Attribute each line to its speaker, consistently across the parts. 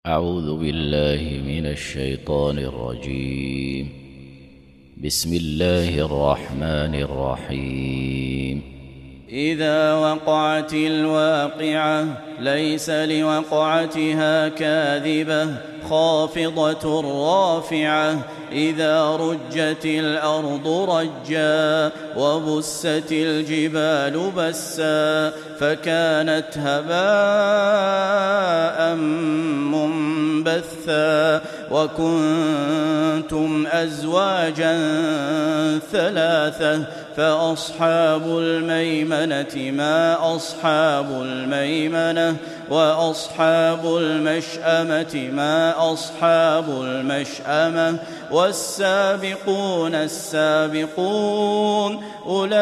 Speaker 1: أعوذ بالله من الشيطان الرجيم. بسم الله الرحمن الرحيم.
Speaker 2: إذا وقعت الواقعة ليس لوقعتها كاذبة خافضة رافعة إذا رجت الأرض رجا وبست الجبال بسا فكانت هباء منبثا وكنتم أزواجا ثلاثة فأصحاب الميمنة ما أصحاب الميمنة وأصحاب المشأمة ما أصحاب المشأمة والسابقون السابقون أولئك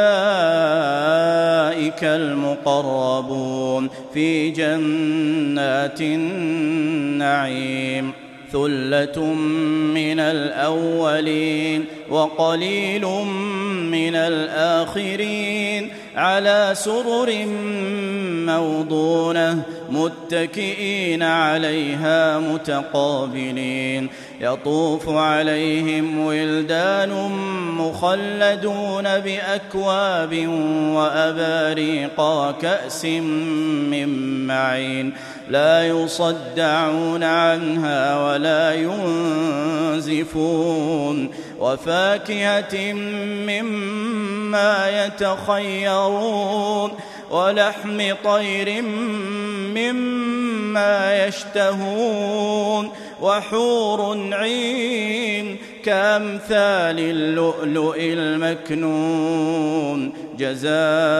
Speaker 2: المقربون في جنات النعيم. ثلة من الأولين وقليل من الآخرين على سرر موضونة متكئين عليها متقابلين يطوف عليهم ولدان مخلدون بأكواب وأباريق وكأس من معين لا يصدعون عنها ولا ينزفون وفاكهة مما يتخيرون ولحم طير مما يشتهون وحور عين كأمثال اللؤلؤ المكنون جزاء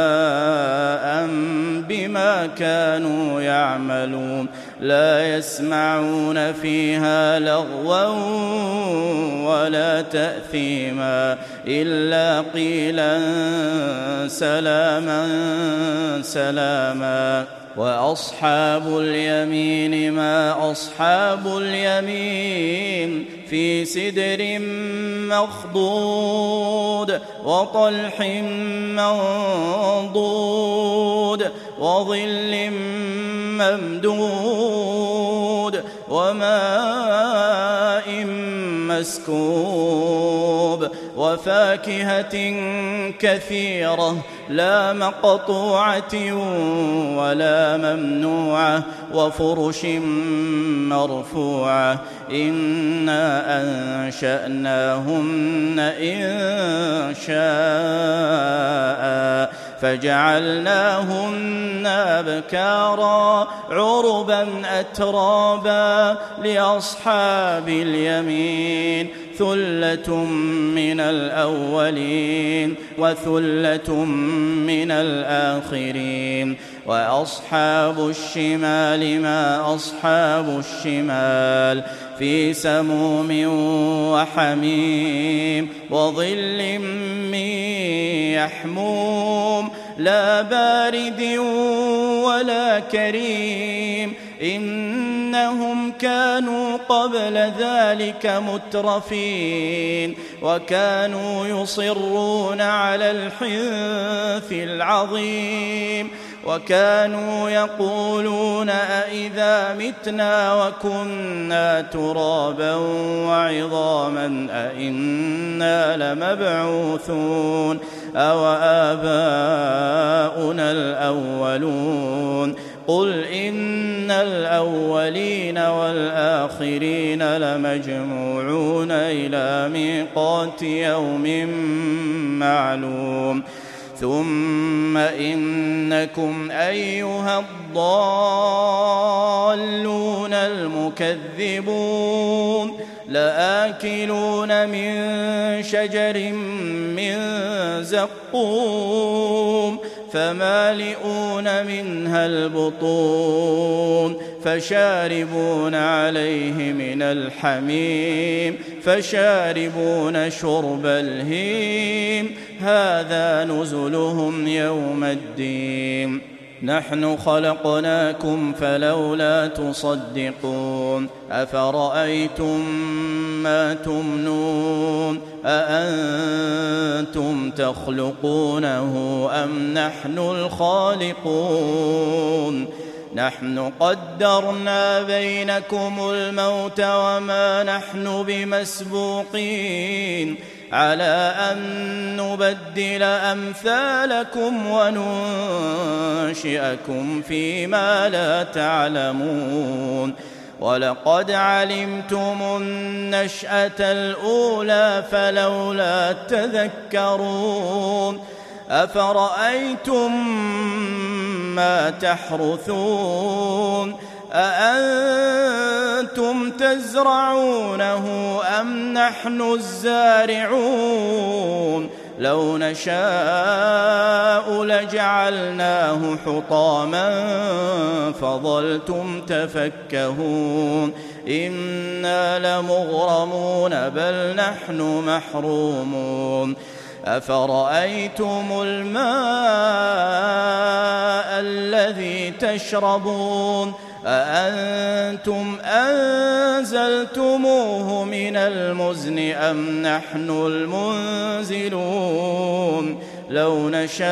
Speaker 2: بما كانوا يعملون لا يسمعون فيها لغوا ولا تأثيما إلا قيلا سلاما سلاما. وأصحاب اليمين ما أصحاب اليمين في سدر مخضود وطلح منضود وظل ممدود وماء مسكوب وفاكهة كثيرة لا مقطوعة ولا ممنوعة وفرش مرفوعة إنا أنشأناهن إن شاء فجعلناهن أبكارا عربا أترابا لأصحاب اليمين ثلة من الأولين وثلة من الآخرين. وأصحاب الشمال ما أصحاب الشمال في سموم وحميم وظل من يحموم لا بارد ولا كريم إنهم كانوا قبل ذلك مترفين وكانوا يصرون على الحنث العظيم وكانوا يقولون أئذا متنا وكنا ترابا وعظاما أئنا لمبعوثون أو آباؤنا الأولون قل إن الأولين والآخرين لمجموعون إلى ميقات يوم معلوم ثم إنكم أيها الضالون المكذبون لآكلون من شجر من زقوم فمالئون منها البطون فشاربون عليه من الحميم فشاربون شرب الهيم هذا نزلهم يوم الدين نحن خلقناكم فلولا تصدقون أفرأيتم ما تمنون أأنتم تخلقونه أم نحن الخالقون نحن قدرنا بينكم الموت وما نحن بمسبوقين على أن نبدل أمثالكم وننشئكم فيما لا تعلمون ولقد علمتم النشأة الأولى فلولا تذكرون أفرأيتم ما تحرثون أأنتم تزرعونه أم نحن الزارعون لو نشاء لجعلناه حطاما فظلتم تفكهون إنا لمغرمون بل نحن محرومون أفرأيتم الماء الذي تشربون أأنتم أنزلتموه من المزن أم نحن المنزلون لو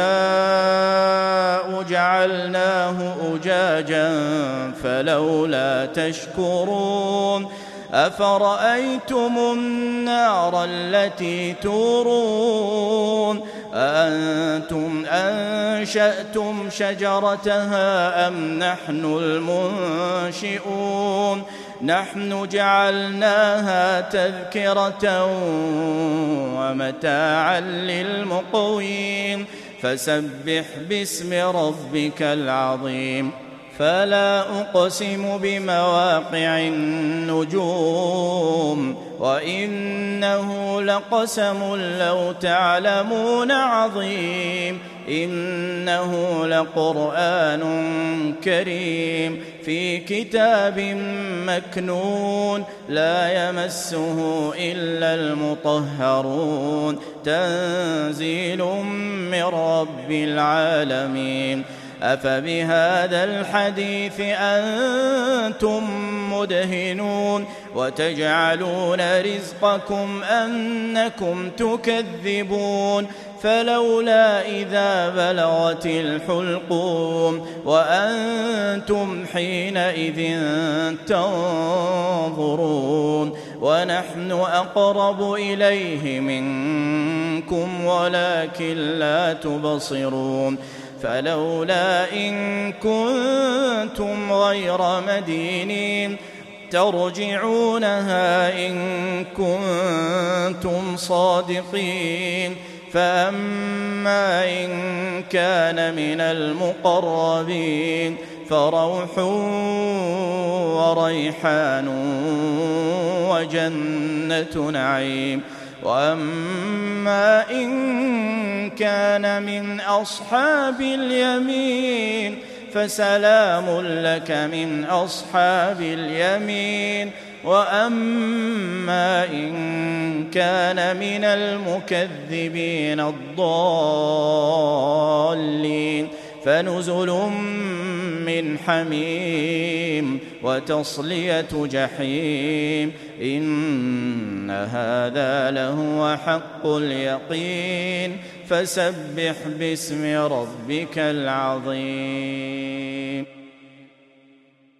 Speaker 2: نشاء جعلناه أجاجا فلولا تشكرون أفرأيتم النار التي تورون أأنتم أنشأتم شجرتها أم نحن المنشئون نحن جعلناها تذكرة ومتاعا للمقوين فسبح باسم ربك العظيم فلا أقسم بمواقع النجوم وإنه لقسم لو تعلمون عظيم إنه لقرآن كريم في كتاب مكنون لا يمسه إلا المطهرون تنزيل من رب العالمين أفبهذا الحديث أنتم مدهنون وتجعلون رزقكم أنكم تكذبون فلولا إذا بلغت الحلقوم وأنتم حينئذ تنظرون ونحن أقرب إليه منكم ولكن لا تبصرون فلولا إن كنتم غير مدينين ترجعونها إن كنتم صادقين فأما إن كان من المقربين فروح وريحان وجنة نعيم وأما إن كان من أصحاب اليمين فسلام لك من أصحاب اليمين وأما إن كان من المكذبين الضالين فنزل من حميم وتصلية جحيم إن هذا لهو حق اليقين فسبح باسم ربك العظيم.